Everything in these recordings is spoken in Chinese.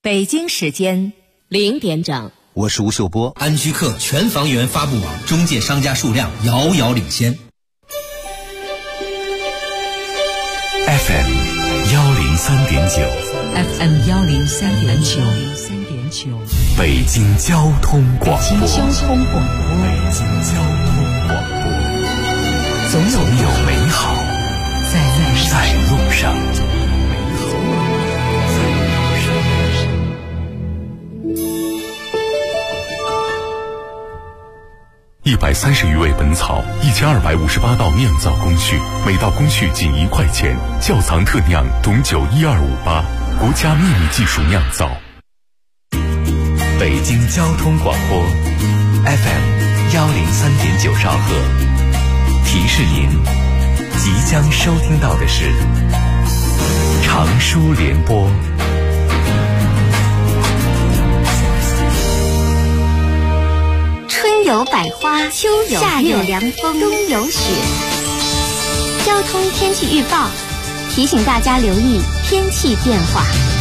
北京时间0点整， 我是吴秀波。 安居客全房源发布网中介商家数量遥遥领先。 FM 103.9 FM 103.9， 北京交通广播。 北京交通广播，总有美好在路上。 130余味本草，1258道酿造工序，每道工序仅1块钱。窖藏特酿董酒12588，国家秘密技术酿造。 北京交通广播 FM 103.9兆赫，提示您即将收听到的是长舒联播。 春有百花，秋有夏有凉风，冬有雪。交通天气预报提醒大家留意天气变化。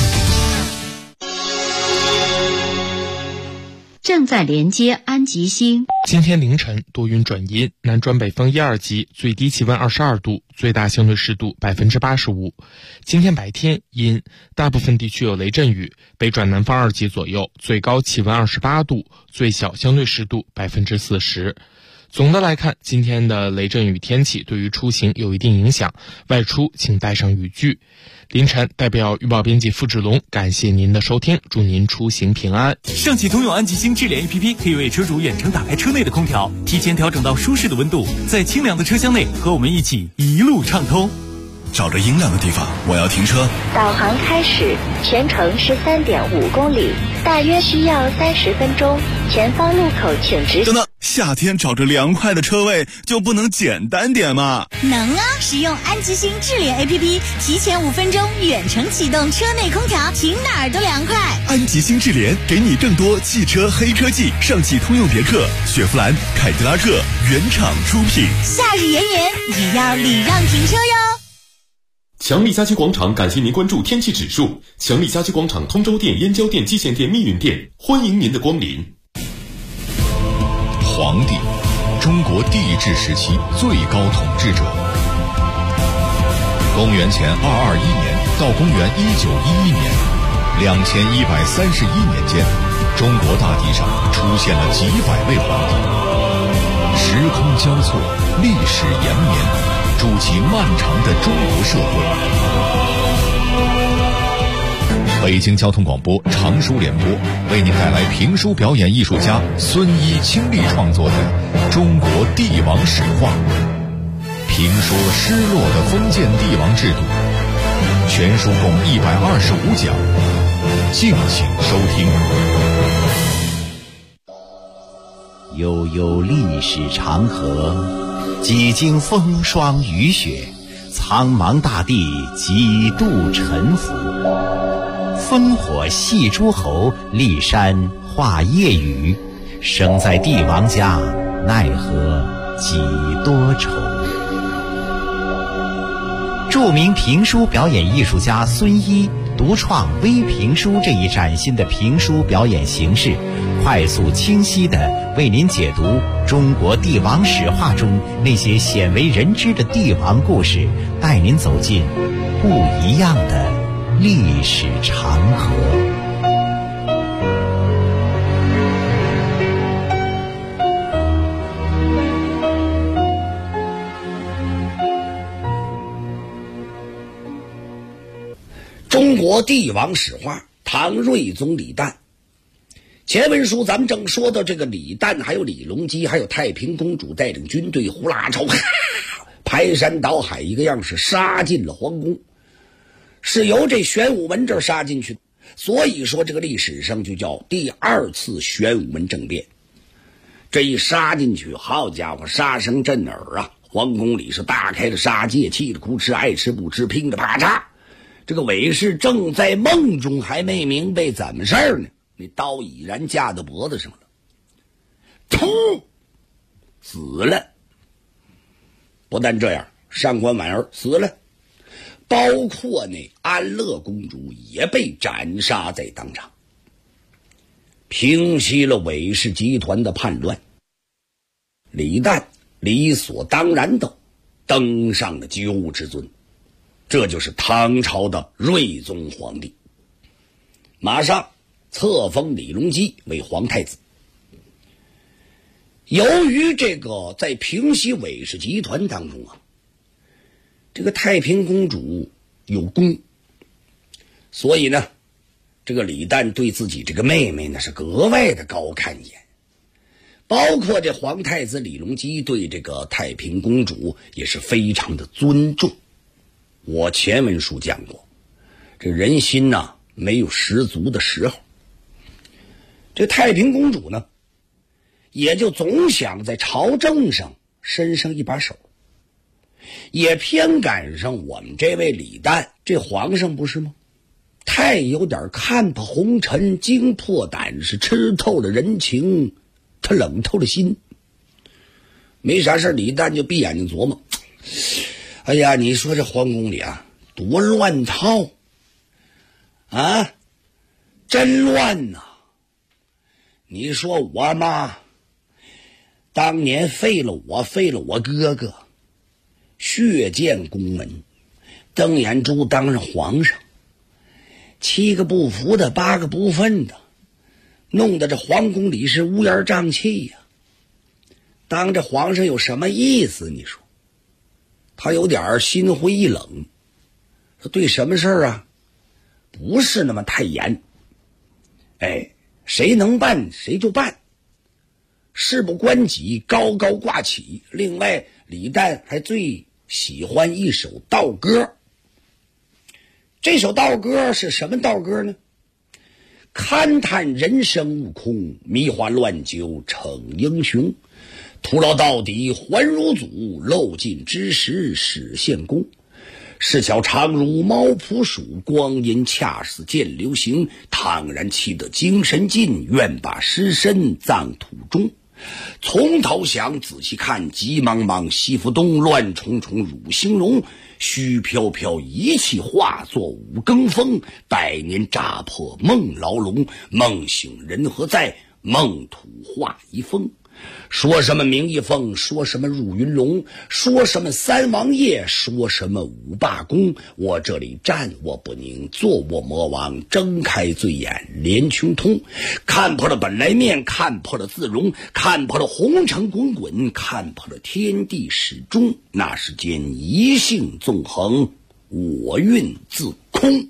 正在连接安吉星。 今天凌晨多云转阴，南转北风1、2级，最低气温22度，最大相对湿度85%。今天白天阴，大部分地区有雷阵雨，北转南方2级左右，最高气温28度，最小相对湿度40%。总的来看，今天的雷阵雨天气对于出行有一定影响，外出请带上雨具。凌晨代表预报编辑付志龙感谢您的收听，祝您出行平安。 上汽通用安吉星智联 APP 可以为车主远程打开车内的空调，提前调整到舒适的温度，在清凉的车厢内和我们一起一路畅通。 找着阴凉的地方，我要停车。 导航开始，全程13.5公里，大约需要30分钟。前方路口请直行。 等等，夏天找着凉快的车位就不能简单点吗？ 能啊！使用安吉星智联 APP， 提前5分钟远程启动车内空调，停哪儿都凉快。 安吉星智联给你更多汽车黑科技，上汽通用别克、雪佛兰、凯迪拉克原厂出品。 夏日炎炎也要礼让停车哟。 强力家居广场感谢您关注天气指数。强力家居广场通州店、燕郊店、蓟县店、密云店，欢迎您的光临。 皇帝，中国帝制时期最高统治者。公元前221年到公元1911年，2131年间，中国大地上出现了几百位皇帝。时空交错，历史延绵，筑起漫长的中国社会。北京交通广播长舒联播为您带来评书表演艺术家孙一倾力创作的《中国帝王史话》，评说失落的封建帝王制度。全书共125讲，敬请收听。 悠悠历史长河，几经风霜雨雪，苍茫大地几度沉浮。烽火戏诸侯，骊山画夜雨。生在帝王家，奈何几多愁。著名评书表演艺术家孙一独创微评书这一崭新的评书表演形式，快速清晰地为您解读中国帝王史话中那些鲜为人知的帝王故事，带您走进不一样的历史长河。 中国帝王史话，唐睿宗李旦。前文书咱们正说到这个李旦，还有李隆基，还有太平公主带领军队呼啦朝，排山倒海一个样是杀进了皇宫，是由这玄武门这儿杀进去，所以说这个历史上就叫第2次玄武门政变。这一杀进去，好家伙，杀声震耳啊！皇宫里是大开了杀戒，气得哭哧，爱吃不吃，拼的啪嚓。这个韦氏正在梦中，还没明白怎么事儿呢，那刀已然架到脖子上了，突死了。不但这样，上官婉儿死了，包括那安乐公主也被斩杀在当场。 平息了韦氏集团的叛乱。李旦理所当然地登上了九五之尊，这就是唐朝的睿宗皇帝。马上册封李隆基为皇太子。由于这个在平息韦氏集团当中啊，这个太平公主有功，所以呢，这个李旦对自己这个妹妹呢是格外的高看一眼，包括这皇太子李隆基对这个太平公主也是非常的尊重。我前文书讲过，这人心呐没有十足的时候，这太平公主呢也就总想在朝政上伸上一把手，也偏赶上我们这位李旦这皇上不是吗？太有点看破红尘，惊破胆，是吃透了人情，他冷透了心。没啥事，李旦就闭眼睛琢磨，哎呀，你说这皇宫里啊多乱套啊，真乱呐！你说我妈当年废了我哥哥，血溅宫门，邓眼珠当上皇上，7个不服的8个不忿的，弄得这皇宫里是乌烟瘴气呀。当这皇上有什么意思？你说他有点心灰意冷，对什么事啊不是那么太严，谁能办谁就办，事不关己高高挂起。另外李旦还最喜欢一首道歌，这首道歌是什么道歌呢？勘探人生悟空，迷花乱酒逞英雄，徒劳到底还如祖，漏尽之时始现功。是巧常如猫扑鼠，光阴恰似箭流行。倘然气得精神尽，愿把尸身葬土中。从头想仔细看，急茫茫西府东，乱重重汝兴隆。虚飘飘一气化作五更风，百年乍破梦牢笼。梦醒人何在？梦土化一风。说什么明一凤，说什么入云龙，说什么三王爷，说什么五霸宫。我这里站卧不宁，坐卧魔王，睁开醉眼连穷通。看破了本来面，看破了自容，看破了红尘滚滚，看破了天地始终。那世间一性纵横，我运自空。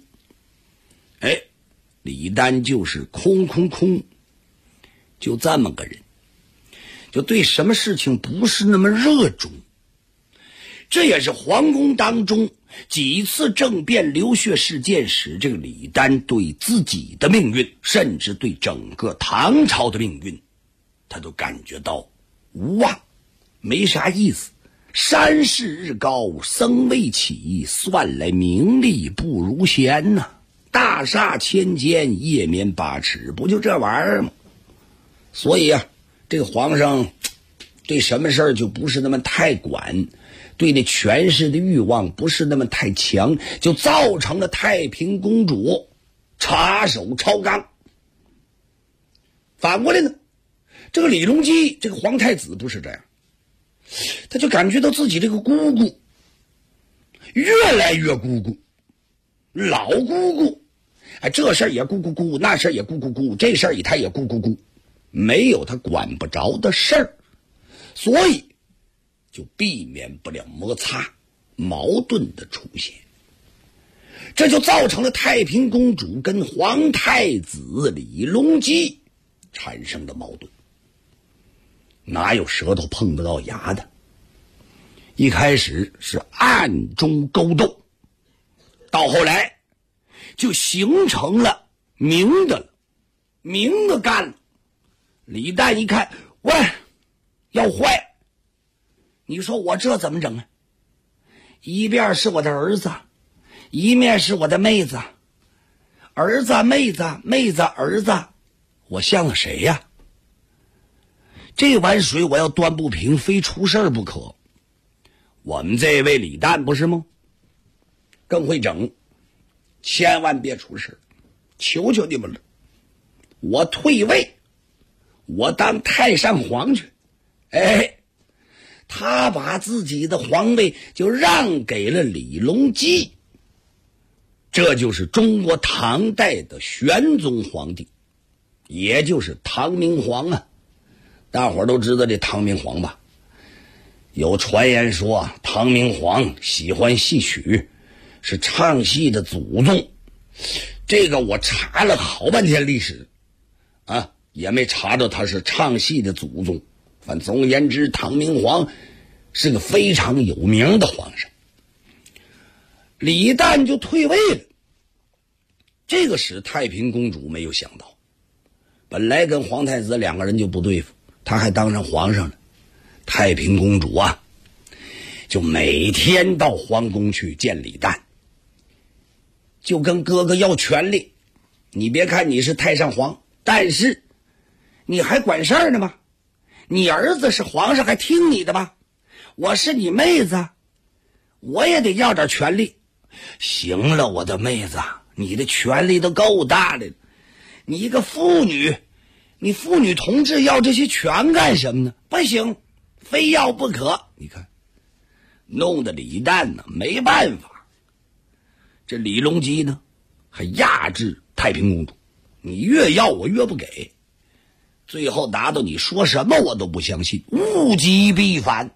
李旦就是空，就这么个人，就对什么事情不是那么热衷。这也是皇宫当中几次政变流血事件使这个李旦对自己的命运，甚至对整个唐朝的命运，他都感觉到无望，没啥意思。山势日高僧未起，算来名利不如闲呐。大厦千间，夜眠8尺，不就这玩意儿吗？所以啊，这个皇上对什么事儿就不是那么太管，对那权势的欲望不是那么太强，就造成了太平公主插手朝纲。反过来呢，这个李隆基这个皇太子不是这样，他就感觉到自己这个姑姑越来越姑姑，老姑姑，这事儿也咕咕咕，那事儿也咕咕咕，这事儿他也咕咕咕，没有他管不着的事儿，所以就避免不了摩擦矛盾的出现。这就造成了太平公主跟皇太子李隆基产生的矛盾。哪有舌头碰不到牙的？一开始是暗中勾斗，到后来就形成了明的了，明的干了。李旦一看，喂，要坏，你说我这怎么整啊？一边是我的儿子，一面是我的妹子，儿子妹子，妹子儿子，我像了谁呀？这碗水我要端不平，非出事儿不可。我们这位李旦不是吗？更会整，千万别出事，求求你们了，我退位。 我当太上皇去。他把自己的皇位就让给了李隆基，这就是中国唐代的玄宗皇帝，也就是唐明皇啊。大伙儿都知道这唐明皇吧？有传言说唐明皇喜欢戏曲，是唱戏的祖宗。这个我查了好半天历史啊，也没查到他是唱戏的祖宗。反正总而言之，唐明皇是个非常有名的皇上。李旦就退位了，这个使太平公主没有想到。本来跟皇太子两个人就不对付，他还当上皇上了。太平公主啊，就每天到皇宫去见李旦，就跟哥哥要权力。你别看你是太上皇，但是你还管事儿呢吗？你儿子是皇上还听你的吧？我是你妹子，我也得要点权力。行了，我的妹子，你的权力都够大的了，你一个妇女，你妇女同志要这些权干什么呢？不行，非要不可。你看弄得李旦呢没办法。这李隆基呢还压制太平公主，你越要我越不给，最后达到你说什么我都不相信，物极必反。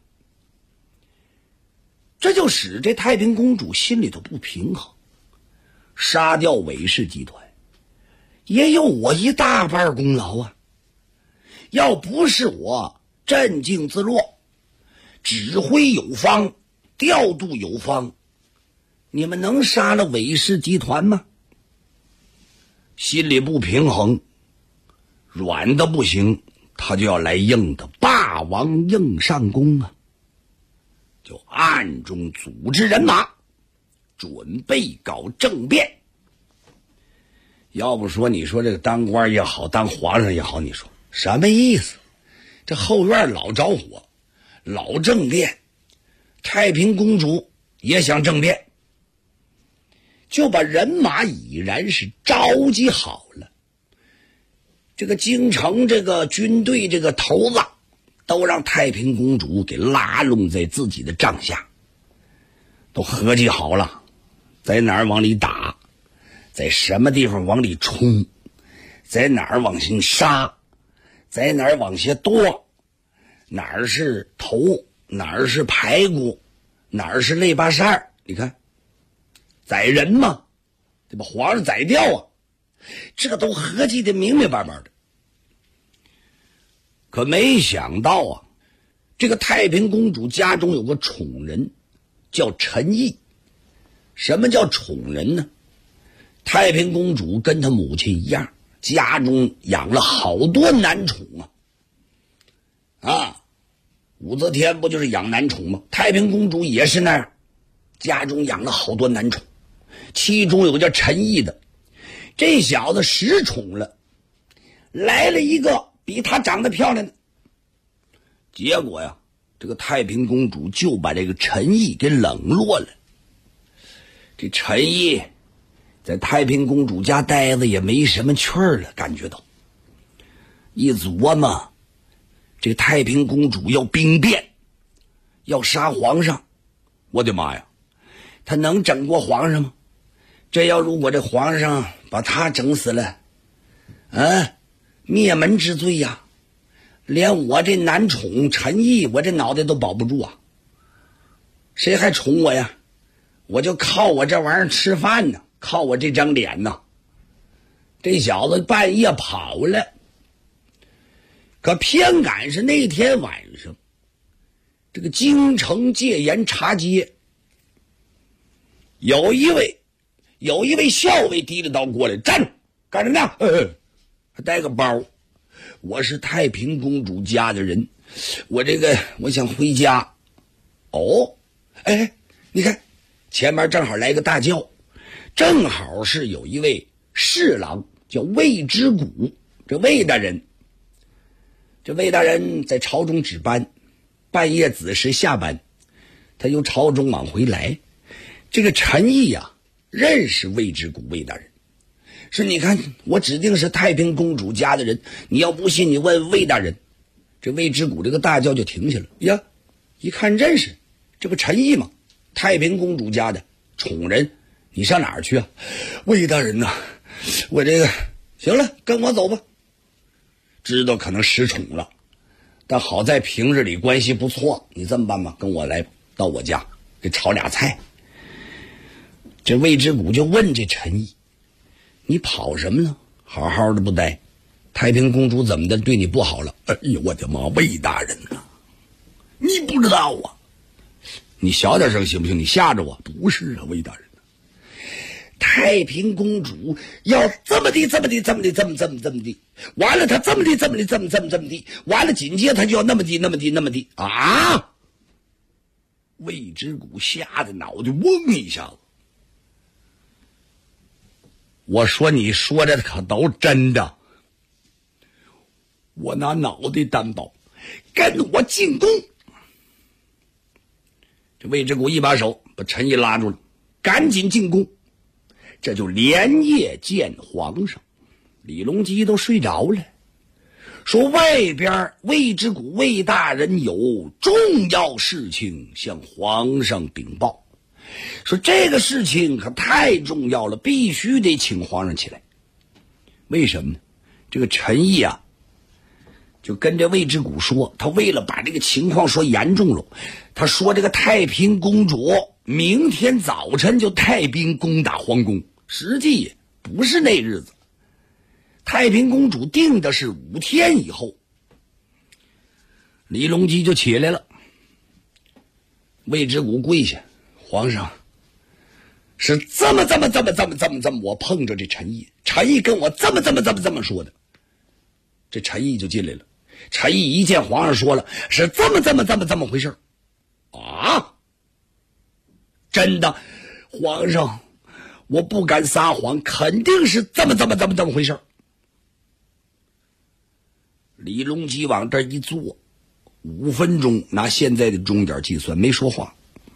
这就使这太平公主心里头不平衡。杀掉韦氏集团也有我一大半功劳啊，要不是我镇静自若，指挥有方，调度有方，你们能杀了韦氏集团吗？心里不平衡，软的不行，他就要来硬的，霸王硬上弓啊！就暗中组织人马，准备搞政变。要不说你说这个当官也好，当皇上也好，你说什么意思？这后院老着火，老政变，太平公主也想政变，就把人马已然是召集好了。这个京城这个军队这个头子都让太平公主给拉拢在自己的帐下，都合计好了在哪儿往里打，在什么地方往里冲，在哪儿往下杀，在哪儿往下剁，哪儿是头，哪儿是排骨，哪儿是肋巴扇。你看宰人嘛，得把皇上宰掉啊，这都合计的明明白白的。可没想到啊，这个太平公主家中有个宠人叫陈毅。什么叫宠人呢？太平公主跟她母亲一样，家中养了好多男宠啊！武则天不就是养男宠吗？太平公主也是那样，家中养了好多男宠，其中有个叫陈毅的，这小子失宠了，来了一个比他长得漂亮的。结果呀，这个太平公主就把这个陈毅给冷落了。这陈毅在太平公主家待着也没什么趣儿了，感觉到一琢磨，这太平公主要兵变，要杀皇上，我的妈呀，他能整过皇上吗？这要如果这皇上把他整死了，灭门之罪呀，连我这男宠陈毅我这脑袋都保不住啊，谁还宠我呀？我就靠我这玩意儿吃饭呢，靠我这张脸呢。这小子半夜跑了，可偏赶是那天晚上，这个京城戒严查街，有一位校尉提着刀过来，站住，干什么呀？还带个包，我是太平公主家的人，我想回家。哦，你看前面正好来个大轿，正好是有一位侍郎叫魏之谷，这魏大人在朝中值班，半夜子时下班，他由朝中往回来。这个陈毅啊认识魏之谷魏大人， 说你看我指定是太平公主家的人，你要不信你问魏大人。这魏之谷这个大轿就停下了，呀，一看认识，这不陈毅吗？太平公主家的宠人，你上哪儿去啊？魏大人呐，我这个行了，跟我走吧。知道可能失宠了，但好在平日里关系不错，你这么办吧，跟我来到我家给炒俩菜。这魏之谷就问这陈毅，你跑什么呢？好好的不待，太平公主怎么的对你不好了？哎呦我的妈，魏大人呐，你不知道啊，你小点声行不行？你吓着我。不是啊，魏大人，太平公主要这么的这么的这么的这么的，完了她这么的这么的这么的，完了紧接着她就要那么的啊！魏之谷吓得脑袋嗡一下子。我说你说的可都真的，我拿脑袋担保，跟我进宫。这魏之谷一把手把陈毅拉住了，赶紧进宫。这就连夜见皇上。李隆基都睡着了，说外边魏之谷魏大人有重要事情向皇上禀报，说这个事情可太重要了，必须得请皇上起来。为什么呢？这个陈毅啊就跟这魏之谷说，他为了把这个情况说严重了，他说这个太平公主明天早晨就带兵攻打皇宫，实际也不是那日子，太平公主定的是5天以后。李隆基就起来了，魏之谷跪下，皇上是这么，我碰着这陈毅，陈毅跟我这么说的。这陈毅就进来了，陈毅一见皇上说了是这么回事啊，真的，皇上我不敢撒谎，肯定是这么回事。李隆基往这一坐，5分钟，拿现在的钟点计算没说话。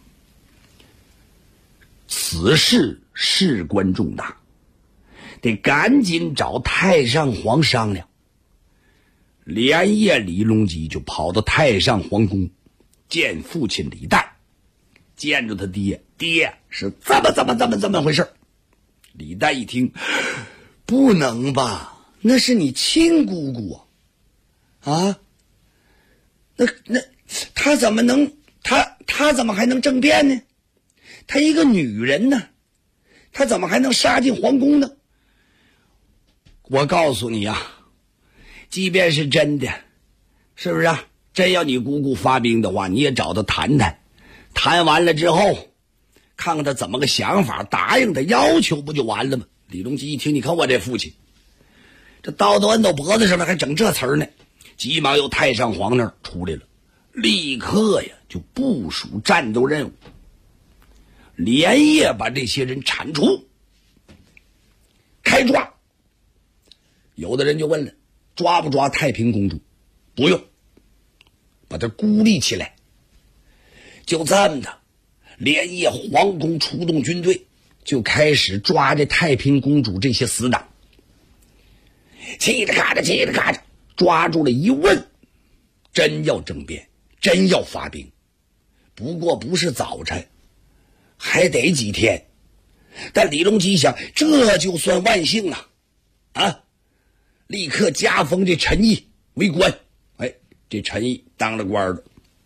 此事事关重大，得赶紧找太上皇商量。连夜李隆基就跑到太上皇宫见父亲李旦，见着他爹是这么回事。李旦一听，不能吧，那是你亲姑姑啊，那他怎么能他怎么还能政变呢？她一个女人呢，她怎么还能杀进皇宫呢？我告诉你啊，即便是真的，是不是啊？真要你姑姑发兵的话，你也找他谈谈，谈完了之后看看他怎么个想法，答应他要求不就完了吗？李隆基一听，你看我这父亲这刀都摁到脖子上了，还整这词儿呢，急忙由太上皇那儿出来了，立刻呀就部署战斗任务，连夜把这些人铲除，开抓。有的人就问了，抓不抓太平公主？不用，把她孤立起来。就这么的，连夜皇宫出动军队，就开始抓这太平公主这些死党。嘁哩咔嚓，抓住了一问，真要政变，真要发兵，不过不是早晨，还得几天。但李隆基想，这就算万幸了啊！立刻加封这陈毅为官。哎，这陈毅当了官了。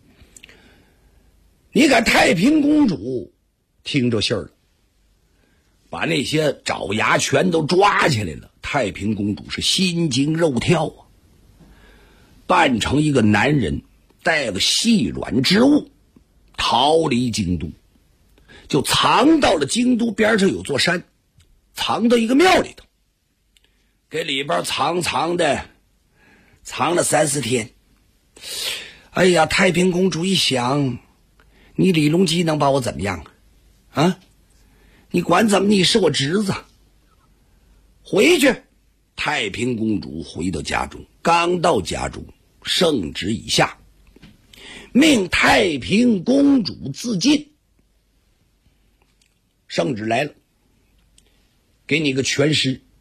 你看太平公主听着信儿了，把那些爪牙全都抓起来了。太平公主是心惊肉跳啊，扮成一个男人，带了细软之物，逃离京都，就藏到了京都边上有座山，藏到一个庙里头，给里边藏了3-4天。哎呀，太平公主一想，你李隆基能把我怎么样啊？你管怎么，你是我侄子。回去，太平公主回到家中，刚到家中，圣旨已下，命太平公主自尽。圣旨来了，给你个全尸，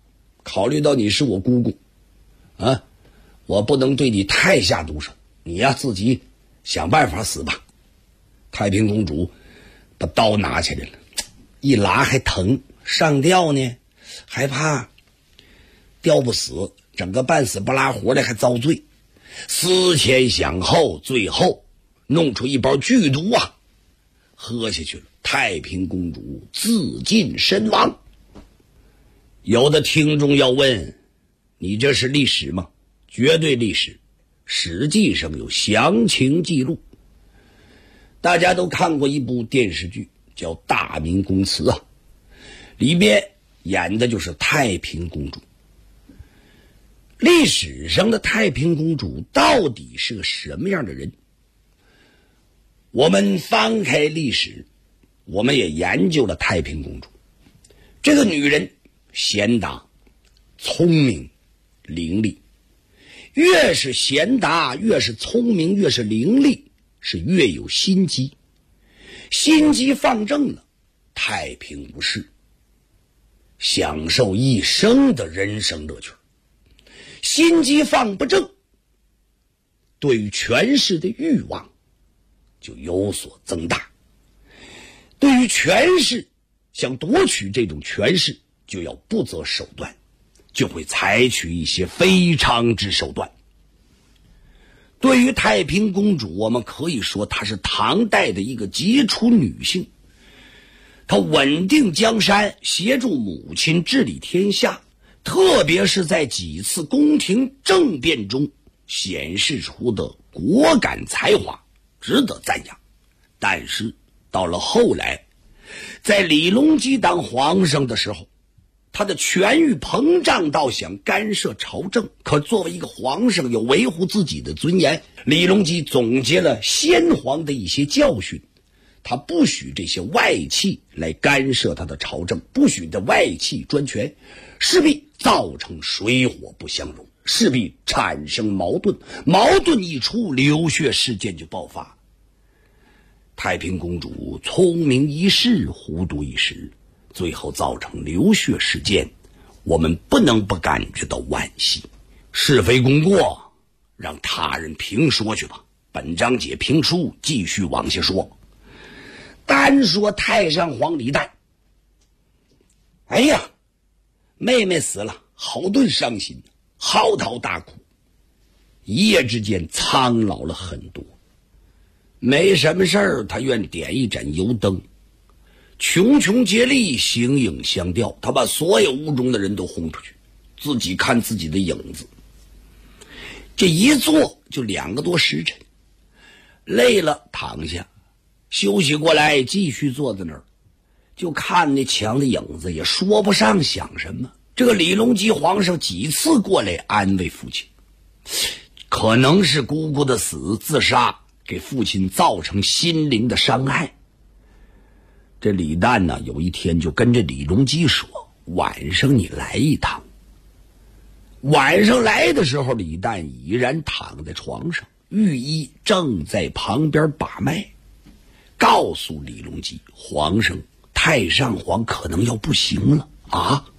考虑到你是我姑姑啊，我不能对你太下毒手，你呀自己想办法死吧。太平公主把刀拿起来了，一拉还疼，上吊呢还怕吊不死，整个半死不拉活的还遭罪。思前想后，最后弄出一包剧毒啊，喝下去了。太平公主自尽身亡。有的听众要问，你这是历史吗？绝对历史，实际上有详情记录。大家都看过一部电视剧叫《大明宫词》啊，里边演的就是太平公主。历史上的太平公主到底是个什么样的人？我们翻开历史，我们也研究了太平公主。这个女人贤达、聪明、伶俐，越是贤达，越是聪明，越是伶俐，是越有心机。心机放正了，太平无事，享受一生的人生乐趣。心机放不正，对于权势的欲望就有所增大。对于权势，想夺取这种权势，就要不择手段，就会采取一些非常之手段。对于太平公主，我们可以说她是唐代的一个杰出女性。她稳定江山，协助母亲治理天下，特别是在几次宫廷政变中显示出的果敢才华，值得赞扬。但是到了后来，在李隆基当皇上的时候，他的权欲膨胀到想干涉朝政，可作为一个皇上要维护自己的尊严，李隆基总结了先皇的一些教训，他不许这些外戚来干涉他的朝政，不许的外戚专权，势必造成水火不相容，势必产生矛盾，矛盾一出，流血事件就爆发。太平公主聪明一世，糊涂一时，最后造成流血事件，我们不能不感觉到惋惜。是非功过，让他人评说去吧。本章节评书继续往下说。单说太上皇李旦，哎呀，妹妹死了，好顿伤心，嚎啕大哭，一夜之间苍老了很多。没什么事儿，他愿点一盏油灯，穷穷竭力，形影相吊，他把所有屋中的人都轰出去，自己看自己的影子。这一坐就2个多时辰，累了躺下，休息过来继续坐在那儿，就看那墙的影子，也说不上想什么。这个李隆基皇上几次过来安慰父亲，可能是姑姑的死自杀给父亲造成心灵的伤害。这李旦呢，有一天就跟着李隆基说，晚上你来一趟。晚上来的时候，李旦已然躺在床上，御医正在旁边把脉，告诉李隆基，皇上太上皇可能要不行了啊！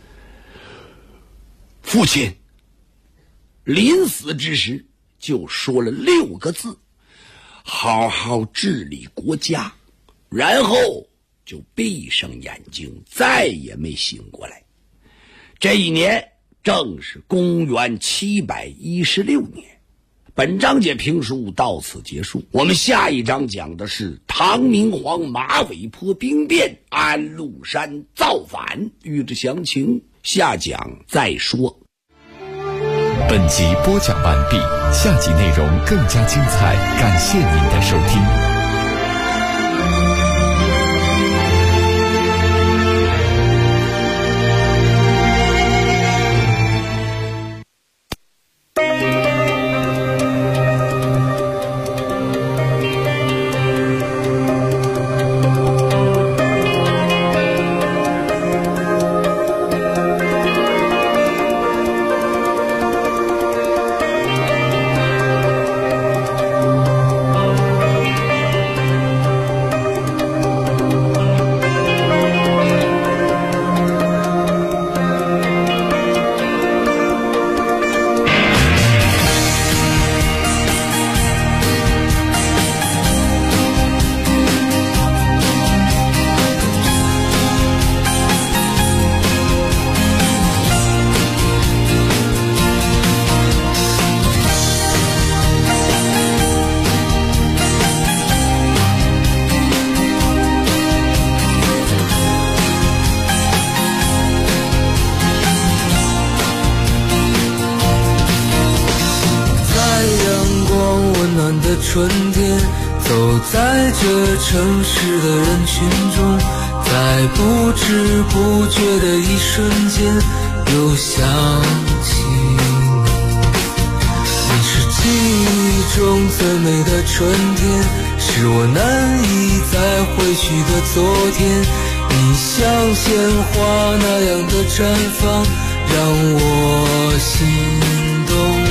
父亲临死之时就说了6个字，好好治理国家，然后就闭上眼睛，再也没醒过来。这一年正是公元716年。本章节评书到此结束，我们下一章讲的是唐明皇马嵬坡兵变，安禄山造反。欲知详情，下讲再说。 本集播讲完毕，下集内容更加精彩，感谢您的收听。 春天，走在这城市的人群中，在不知不觉的一瞬间又想起你是记忆中最美的春天，是我难以再回去的昨天，你像鲜花那样的绽放让我心动。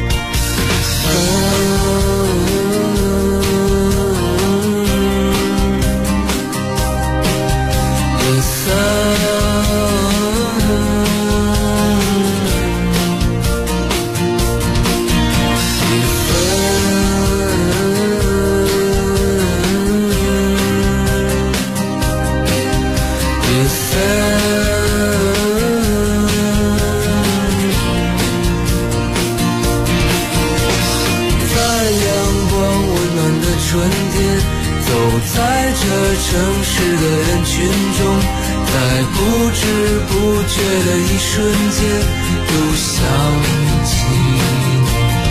城市的人群中，在不知不觉的一瞬间又想起你，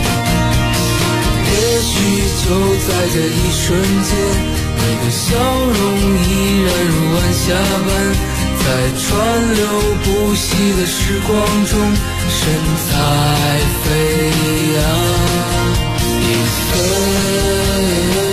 也许就在这一瞬间，你的笑容依然如晚霞般，在川流不息的时光中神采飞扬，你飞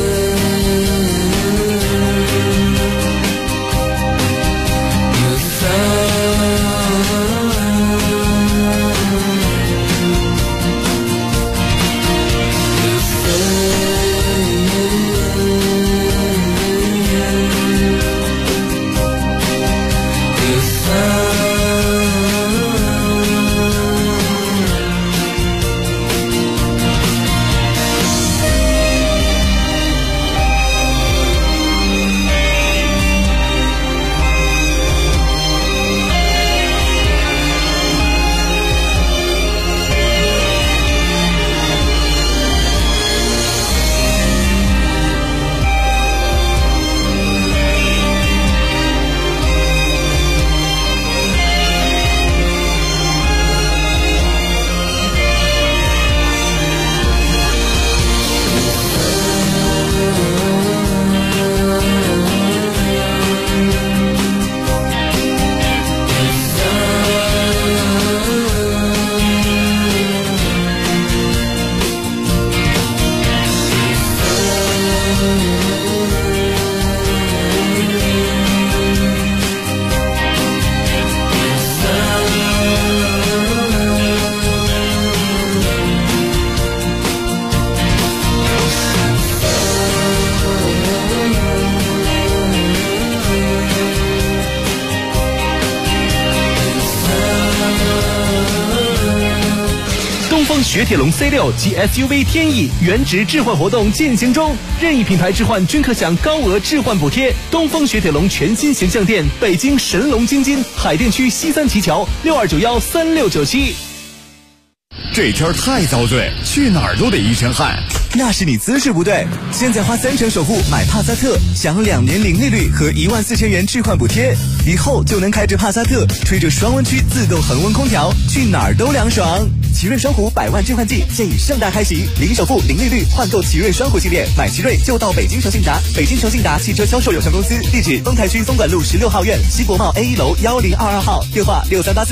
雪铁龙 C6 及 SUV 天翼原值置换活动进行中，任意品牌置换均可享高额置换补贴。东风雪铁龙全新形象店，北京神龙京津海淀区西三旗桥62913697。 这天太遭罪，去哪儿都得一身汗。 那是你姿势不对。现在花3成首付买帕萨特，享2年零利率和14000元置换补贴，以后就能开着帕萨特，吹着双温区自动恒温空调，去哪儿都凉爽。奇瑞双虎100万置换季现已盛大开启，零首付零利率换购奇瑞双虎系列，买奇瑞就到北京诚信达，北京诚信达汽车销售有限公司，地址丰台区松管路16号院西国贸 A1 楼1022号，电话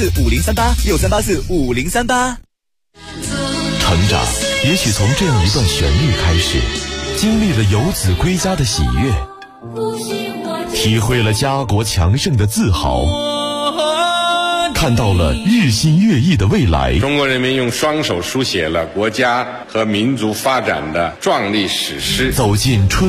63845038，63845038。 成长也许从这样一段旋律开始，经历了游子归家的喜悦，体会了家国强盛的自豪，看到了日新月异的未来。 中国人民用双手书写了国家和民族发展的壮丽史诗。 走进春